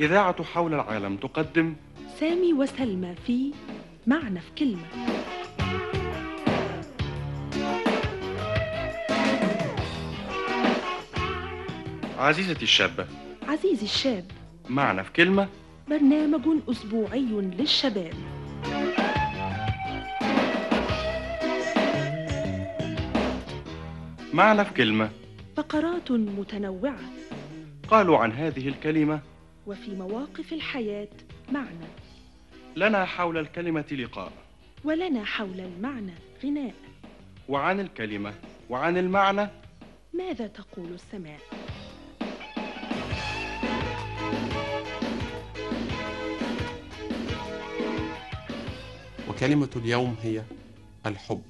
إذاعة حول العالم تقدم سامي وسلمى في معنى في كلمة. عزيزتي الشابة، عزيزي الشاب، معنى في كلمة. برنامج أسبوعي للشباب. معنى في كلمة. فقرات متنوعة قالوا عن هذه الكلمة: وفي مواقف الحياة معنى، لنا حول الكلمة لقاء، ولنا حول المعنى غناء. وعن الكلمة وعن المعنى ماذا تقول السماء؟ وكلمة اليوم هي الحب.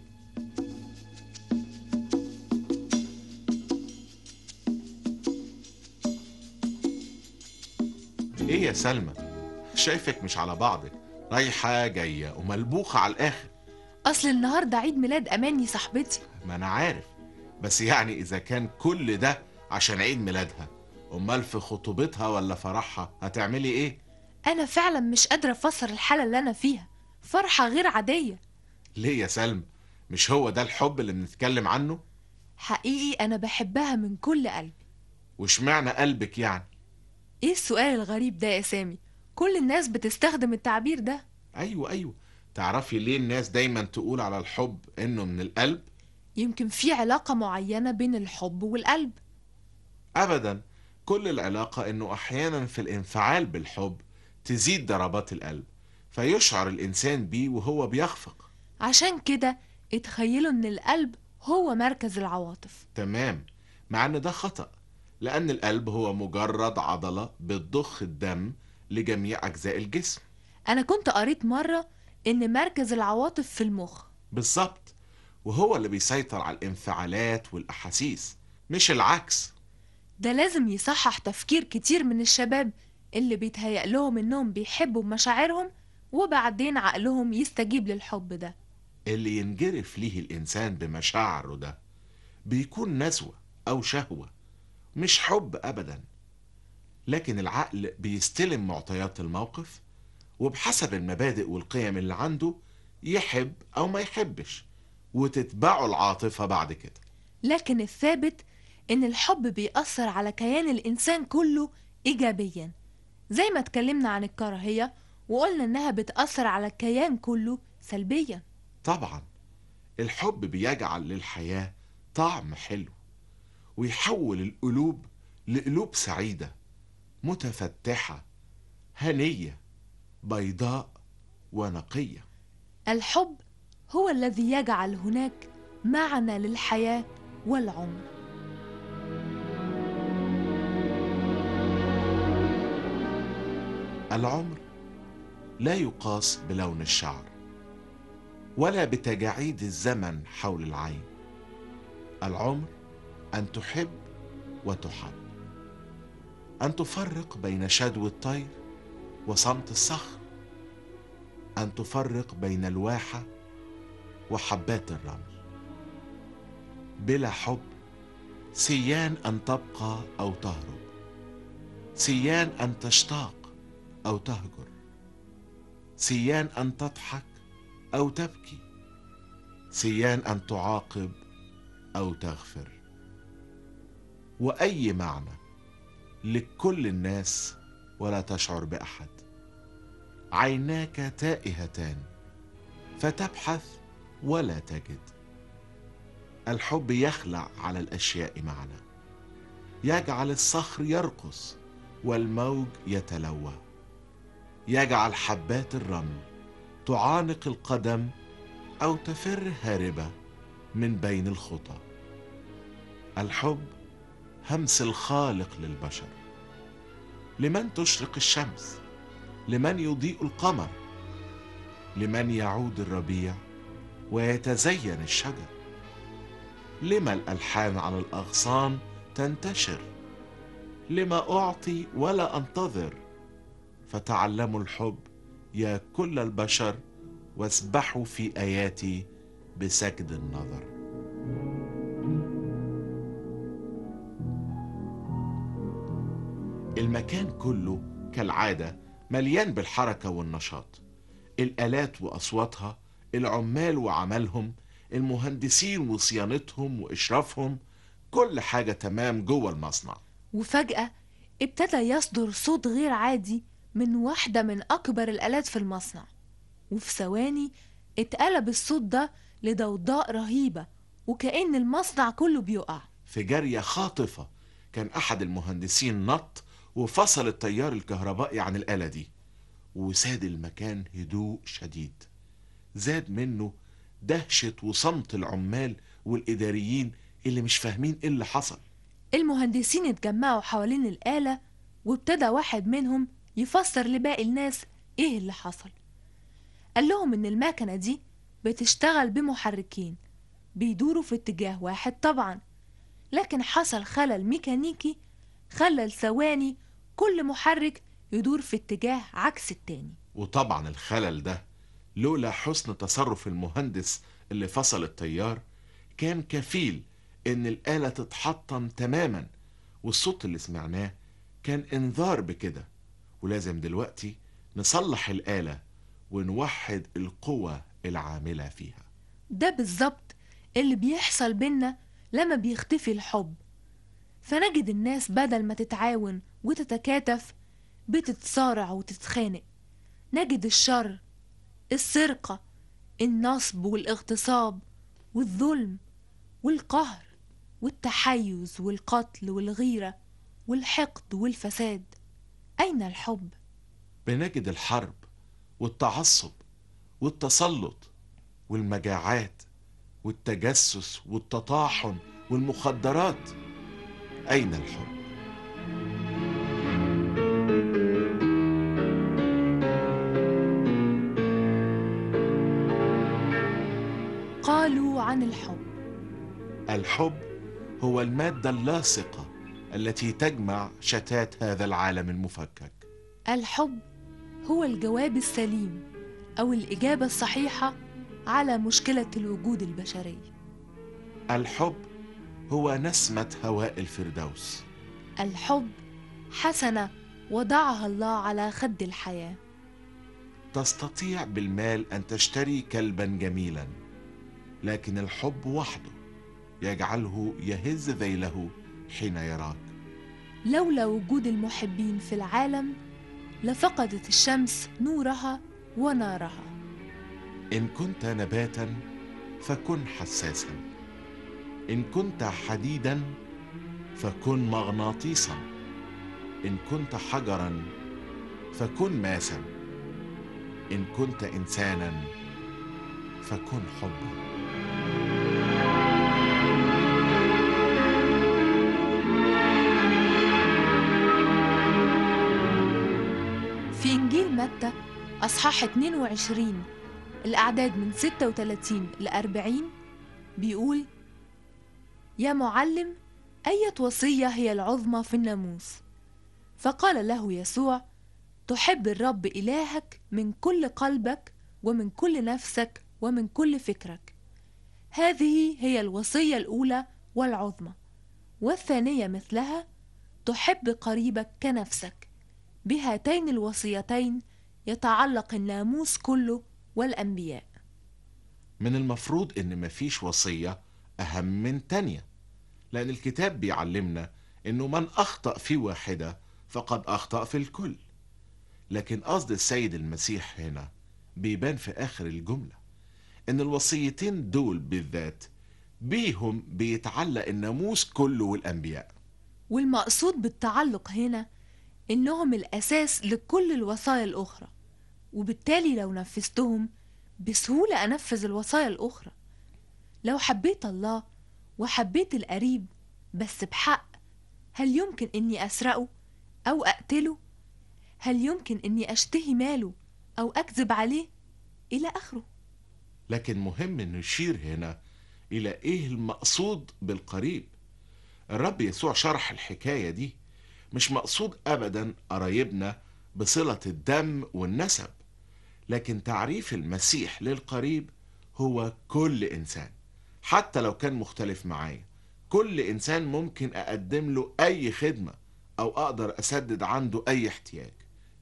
ايه يا سلمى؟ شايفك مش على بعضك، رايحة جاية وملبوخة على الآخر. أصل النهاردة عيد ميلاد أماني صاحبتي. ما أنا عارف، بس يعني إذا كان كل ده عشان عيد ميلادها، أمال في خطوبتها ولا فرحها هتعملي إيه؟ أنا فعلا مش قادرة أفسر الحالة اللي أنا فيها، فرحة غير عادية. ليه يا سلمى؟ مش هو ده الحب اللي بنتكلم عنه؟ حقيقي أنا بحبها من كل قلبي. واشمعنى قلبك يعني؟ إيه السؤال الغريب ده يا سامي؟ كل الناس بتستخدم التعبير ده. أيوة، تعرفي ليه الناس دايما تقول على الحب إنه من القلب؟ يمكن في علاقة معينة بين الحب والقلب. أبدا، كل العلاقة إنه أحيانا في الانفعال بالحب تزيد ضربات القلب، فيشعر الإنسان بيه وهو بيخفق. عشان كده اتخيلوا إن القلب هو مركز العواطف. تمام، مع إن ده خطأ، لأن القلب هو مجرد عضلة بتضخ الدم لجميع أجزاء الجسم. أنا كنت قريت مرة إن مركز العواطف في المخ. بالظبط، وهو اللي بيسيطر على الانفعالات والأحاسيس، مش العكس. ده لازم يصحح تفكير كتير من الشباب اللي بيتهيأ لهم إنهم بيحبوا بمشاعرهم وبعدين عقلهم يستجيب للحب ده. اللي ينجرف ليه الإنسان بمشاعره ده بيكون نزوة أو شهوة، مش حب أبدا. لكن العقل بيستلم معطيات الموقف، وبحسب المبادئ والقيم اللي عنده يحب أو ما يحبش، وتتبعه العاطفة بعد كده. لكن الثابت إن الحب بيأثر على كيان الإنسان كله إيجابيا، زي ما اتكلمنا عن الكراهية وقلنا إنها بتأثر على الكيان كله سلبيا. طبعا الحب بيجعل للحياة طعم حلو، ويحول القلوب لقلوب سعيدة متفتحة هنية بيضاء ونقية. الحب هو الذي يجعل هناك معنى للحياة والعمر. العمر لا يقاس بلون الشعر ولا بتجاعيد الزمن حول العين. العمر أن تحب وتحب، أن تفرق بين شدو الطير وصمت الصخر، أن تفرق بين الواحة وحبات الرمل. بلا حب سيان أن تبقى أو تهرب، سيان أن تشتاق أو تهجر، سيان أن تضحك أو تبكي، سيان أن تعاقب أو تغفر. وأي معنى لكل الناس ولا تشعر بأحد. عيناك تائهتان فتبحث ولا تجد. الحب يخلع على الأشياء معنى، يجعل الصخر يرقص والموج يتلوى، يجعل حبات الرمل تعانق القدم أو تفر هاربة من بين الخطى. الحب همس الخالق للبشر، لمن تشرق الشمس، لمن يضيء القمر، لمن يعود الربيع ويتزين الشجر، لما الألحان على الأغصان تنتشر، لما أعطي ولا أنتظر. فتعلموا الحب يا كل البشر، واسبحوا في آياتي بسجد النظر. المكان كله كالعادة مليان بالحركة والنشاط، الآلات وأصواتها، العمال وعملهم، المهندسين وصيانتهم وإشرافهم، كل حاجة تمام جوه المصنع. وفجأة ابتدى يصدر صوت غير عادي من واحدة من أكبر الآلات في المصنع، وفي ثواني اتقلب الصوت ده لضوضاء رهيبة، وكأن المصنع كله بيقع. في جارية خاطفة كان أحد المهندسين نط وفصل التيار الكهربائي عن الآلة دي، وساد المكان هدوء شديد. زاد منه دهشة وصمت العمال والإداريين اللي مش فاهمين إيه اللي حصل. المهندسين اتجمعوا حوالين الآلة، وابتدى واحد منهم يفسر لباقي الناس ايه اللي حصل. قال لهم ان المكنة دي بتشتغل بمحركين بيدوروا في اتجاه واحد طبعا، لكن حصل خلل ميكانيكي خلى ثواني كل محرك يدور في اتجاه عكس التاني. وطبعا الخلل ده لولا حسن تصرف المهندس اللي فصل التيار كان كفيل ان الآلة تتحطم تماما، والصوت اللي سمعناه كان انذار بكده. ولازم دلوقتي نصلح الآلة ونوحد القوى العاملة فيها. ده بالظبط اللي بيحصل بينا لما بيختفي الحب، فنجد الناس بدل ما تتعاون وتتكاتف بتتصارع وتتخانق. نجد الشر، السرقة، النصب والاغتصاب والظلم والقهر والتحيز والقتل والغيرة والحقد والفساد. أين الحب؟ بنجد الحرب والتعصب والتسلط والمجاعات والتجسس والتطاحن والمخدرات. أين الحب؟ قالوا عن الحب. الحب هو المادة اللاصقة التي تجمع شتات هذا العالم المفكك. الحب هو الجواب السليم أو الإجابة الصحيحة على مشكلة الوجود البشري. الحب هو نسمة هواء الفردوس. الحب حسنة وضعها الله على خد الحياة. تستطيع بالمال أن تشتري كلبا جميلا، لكن الحب وحده يجعله يهز ذيله حين يراك. لولا وجود المحبين في العالم لفقدت الشمس نورها ونارها. إن كنت نباتا فكن حساسا، إن كنت حديدا فكن مغناطيسا، إن كنت حجرا فكن ماسا، إن كنت إنسانا فكن حبا. في إنجيل متى أصحاح 22 الأعداد من 36 ل 40 بيقول: يا معلم، أية وصية هي العظمى في الناموس؟ فقال له يسوع: تحب الرب إلهك من كل قلبك ومن كل نفسك ومن كل فكرك. هذه هي الوصية الأولى والعظمى، والثانية مثلها: تحب قريبك كنفسك. بهاتين الوصيتين يتعلق الناموس كله والأنبياء. من المفروض إن مفيش وصية أهم من تانية، لأن الكتاب بيعلمنا إنه من أخطأ في واحدة فقد أخطأ في الكل. لكن قصد السيد المسيح هنا بيبان في آخر الجملة، إن الوصيتين دول بالذات بيهم بيتعلق الناموس كله والأنبياء. والمقصود بالتعلق هنا إنهم الأساس لكل الوصايا الأخرى، وبالتالي لو نفذتهم بسهولة أنفذ الوصايا الأخرى. لو حبيت الله وحبيت القريب بس بحق، هل يمكن إني أسرقه أو أقتله؟ هل يمكن إني أشتهي ماله أو أكذب عليه؟ إلى آخره. لكن مهم نشير هنا إلى إيه المقصود بالقريب. الرب يسوع شرح الحكاية دي، مش مقصود أبدا قرايبنا بصلة الدم والنسب، لكن تعريف المسيح للقريب هو كل إنسان، حتى لو كان مختلف معايا. كل إنسان ممكن أقدم له أي خدمة أو أقدر أسدد عنده أي احتياج.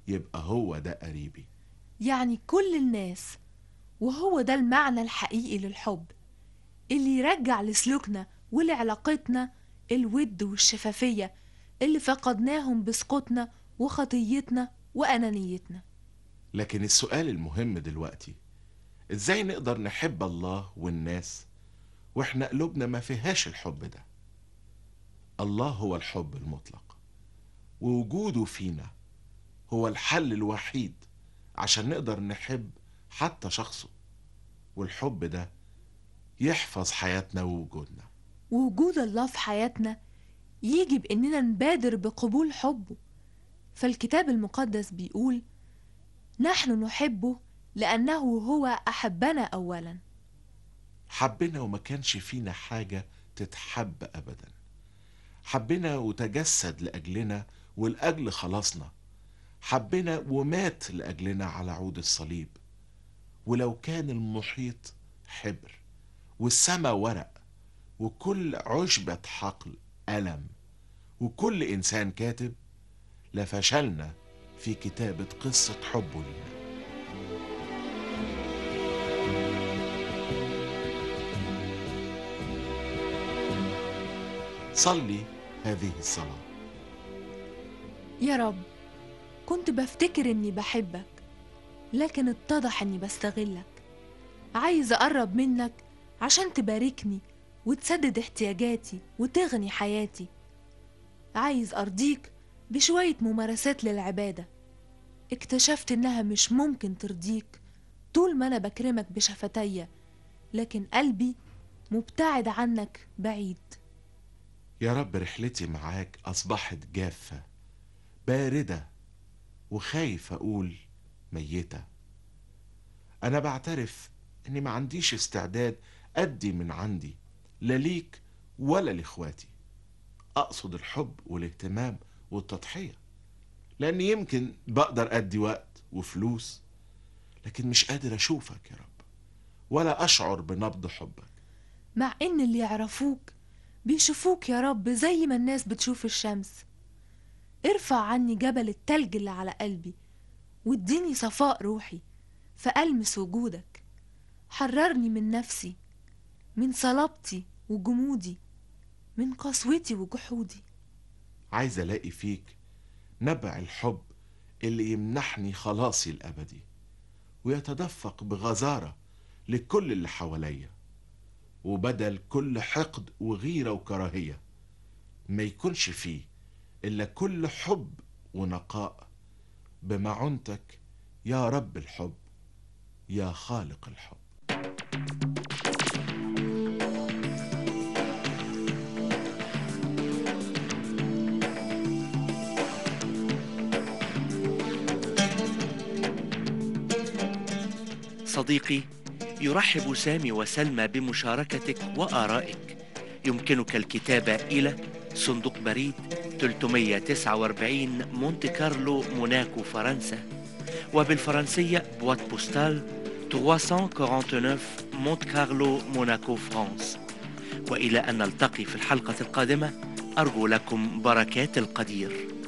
يبقى هو ده قريبي. يعني كل الناس، وهو ده المعنى الحقيقي للحب اللي يرجع لسلوكنا ولعلاقتنا الود والشفافية اللي فقدناهم بسقوطنا وخطيتنا وأنانيتنا. لكن السؤال المهم دلوقتي، ازاي نقدر نحب الله والناس واحنا قلوبنا ما فيهاش الحب ده؟ الله هو الحب المطلق، ووجوده فينا هو الحل الوحيد عشان نقدر نحب حتى شخصه، والحب ده يحفظ حياتنا ووجودنا. ووجود الله في حياتنا يجي بإننا نبادر بقبول حبه، فالكتاب المقدس بيقول: نحن نحبه لأنه هو أحبنا أولا. حبنا وما كانش فينا حاجة تتحب أبدا، حبنا وتجسد لأجلنا ولأجل خلاصنا، حبنا ومات لأجلنا على عود الصليب. ولو كان المحيط حبر والسما ورق وكل عشبة حقل ألم وكل إنسان كاتب، لفشلنا في كتابة قصة حبه لنا. صلي هذه الصلاة. يا رب، كنت بفتكر إني بحبك، لكن اتضح إني بستغلك. عايز أقرب منك عشان تباركني وتسدد احتياجاتي وتغني حياتي. عايز أرضيك بشوية ممارسات للعبادة، اكتشفت إنها مش ممكن ترضيك طول ما أنا بكرمك بشفتية، لكن قلبي مبتعد عنك بعيد. يا رب، رحلتي معاك أصبحت جافة باردة وخايف أقول ميتة. أنا بعترف إني ما عنديش استعداد أدي من عندي، لا ليك ولا لإخواتي. أقصد الحب والاهتمام والتضحية، لأني يمكن بقدر أدي وقت وفلوس، لكن مش قادر أشوفك يا رب ولا أشعر بنبض حبك. مع إن اللي يعرفوك بيشوفوك يا رب زي ما الناس بتشوف الشمس. ارفع عني جبل التلج اللي على قلبي واديني صفاء روحي فألمس وجودك. حررني من نفسي، من صلابتي وجمودي، من قسوتي وجحودي. عايز ألاقي فيك نبع الحب اللي يمنحني خلاصي الأبدي ويتدفق بغزارة لكل اللي حواليا، وبدل كل حقد وغيرة وكراهية ما يكونش فيه إلا كل حب ونقاء بمعونتك يا رب الحب، يا خالق الحب. صديقي، يرحب سامي وسلمى بمشاركتك وآرائك. يمكنك الكتابة إلى صندوق بريد 349 مونte كارلو موناكو فرنسا، وبالفرنسية بوات بوستال 349 مونte كارلو موناكو فرانس. وإلى أن نلتقي في الحلقة القادمة، أرجو لكم بركات القدير.